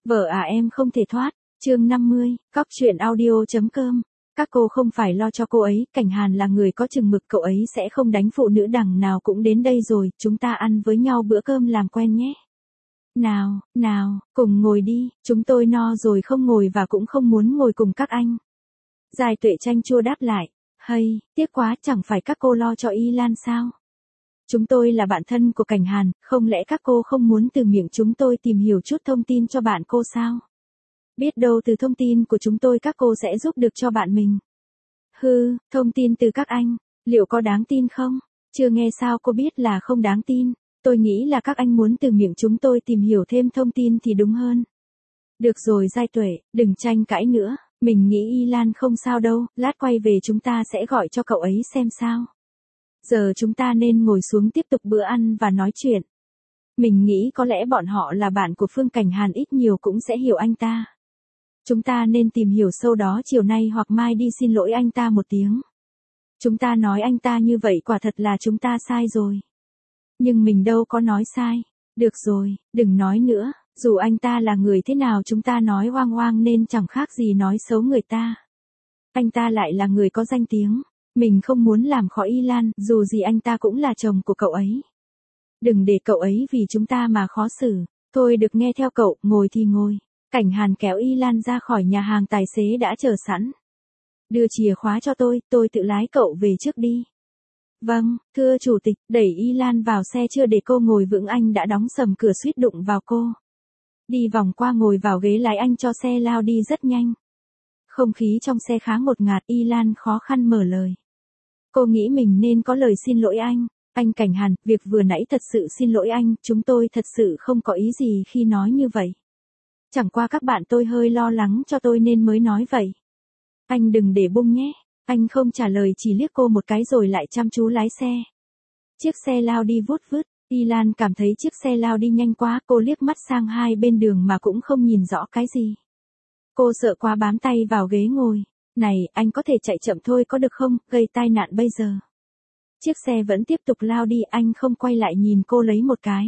Vợ à em không thể thoát. Chương 50, Cóc truyện audio.com. Các cô không phải lo cho cô ấy, Cảnh Hàn là người có chừng mực, cậu ấy sẽ không đánh phụ nữ, đằng nào cũng đến đây rồi, chúng ta ăn với nhau bữa cơm làm quen nhé. Nào, cùng ngồi đi, chúng tôi no rồi, không ngồi và cũng không muốn ngồi cùng các anh. Giai Tuệ chanh chua đáp lại, hay, tiếc quá, chẳng phải các cô lo cho Y Lan sao? Chúng tôi là bạn thân của Cảnh Hàn, không lẽ các cô không muốn từ miệng chúng tôi tìm hiểu chút thông tin cho bạn cô sao? Biết đâu từ thông tin của chúng tôi các cô sẽ giúp được cho bạn mình. Thông tin từ các anh, liệu có đáng tin không? Chưa nghe sao cô biết là không đáng tin, tôi nghĩ là các anh muốn từ miệng chúng tôi tìm hiểu thêm thông tin thì đúng hơn. Được rồi Giai Tuệ, đừng tranh cãi nữa, mình nghĩ Y Lan không sao đâu, lát quay về chúng ta sẽ gọi cho cậu ấy xem sao. Giờ chúng ta nên ngồi xuống tiếp tục bữa ăn và nói chuyện. Mình nghĩ có lẽ bọn họ là bạn của Phương Cảnh Hàn, ít nhiều cũng sẽ hiểu anh ta. Chúng ta nên tìm hiểu sâu đó, chiều nay hoặc mai đi xin lỗi anh ta một tiếng. Chúng ta nói anh ta như vậy quả thật là chúng ta sai rồi. Nhưng mình đâu có nói sai. Được rồi, đừng nói nữa, dù anh ta là người thế nào chúng ta nói oang oang nên chẳng khác gì nói xấu người ta. Anh ta lại là người có danh tiếng. Mình không muốn làm khó Y Lan, dù gì anh ta cũng là chồng của cậu ấy. Đừng để cậu ấy vì chúng ta mà khó xử. Thôi được, nghe theo cậu, ngồi thì ngồi. Cảnh Hàn kéo Y Lan ra khỏi nhà hàng, tài xế đã chờ sẵn. Đưa chìa khóa cho tôi tự lái cậu về trước đi. Vâng, thưa chủ tịch, đẩy Y Lan vào xe chưa để cô ngồi vững anh đã đóng sầm cửa suýt đụng vào cô. Đi vòng qua ngồi vào ghế lái, anh cho xe lao đi rất nhanh. Không khí trong xe khá ngột ngạt, Y Lan khó khăn mở lời. Cô nghĩ mình nên có lời xin lỗi anh. Anh Cảnh Hàn, việc vừa nãy thật sự xin lỗi anh, chúng tôi thật sự không có ý gì khi nói như vậy. Chẳng qua các bạn tôi hơi lo lắng cho tôi nên mới nói vậy. Anh đừng để bung nhé. Anh không trả lời, chỉ liếc cô một cái rồi lại chăm chú lái xe. Chiếc xe lao đi vút vút. Y Lan cảm thấy chiếc xe lao đi nhanh quá, cô liếc mắt sang hai bên đường mà cũng không nhìn rõ cái gì. Cô sợ quá bám tay vào ghế ngồi. Này, anh có thể chạy chậm thôi có được không, gây tai nạn bây giờ. Chiếc xe vẫn tiếp tục lao đi, anh không quay lại nhìn cô lấy một cái.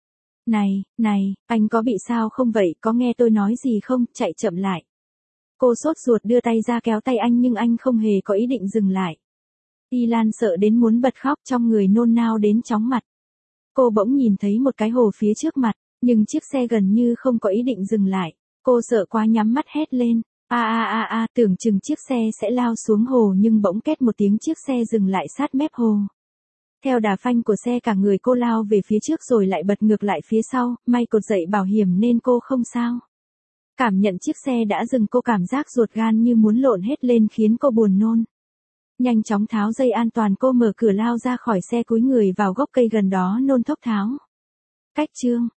Này, anh có bị sao không vậy, có nghe tôi nói gì không, chạy chậm lại. Cô sốt ruột đưa tay ra kéo tay anh nhưng anh không hề có ý định dừng lại. Y Lan sợ đến muốn bật khóc, trong người nôn nao đến chóng mặt. Cô bỗng nhìn thấy một cái hồ phía trước mặt, nhưng chiếc xe gần như không có ý định dừng lại. Cô sợ quá nhắm mắt hét lên. Tưởng chừng chiếc xe sẽ lao xuống hồ nhưng bỗng két một tiếng chiếc xe dừng lại sát mép hồ. Theo đà phanh của xe cả người cô lao về phía trước rồi lại bật ngược lại phía sau, may cột dậy bảo hiểm nên cô không sao. Cảm nhận chiếc xe đã dừng, cô cảm giác ruột gan như muốn lộn hết lên khiến cô buồn nôn. Nhanh chóng tháo dây an toàn, cô mở cửa lao ra khỏi xe, cúi người vào gốc cây gần đó nôn thốc tháo. Cách chương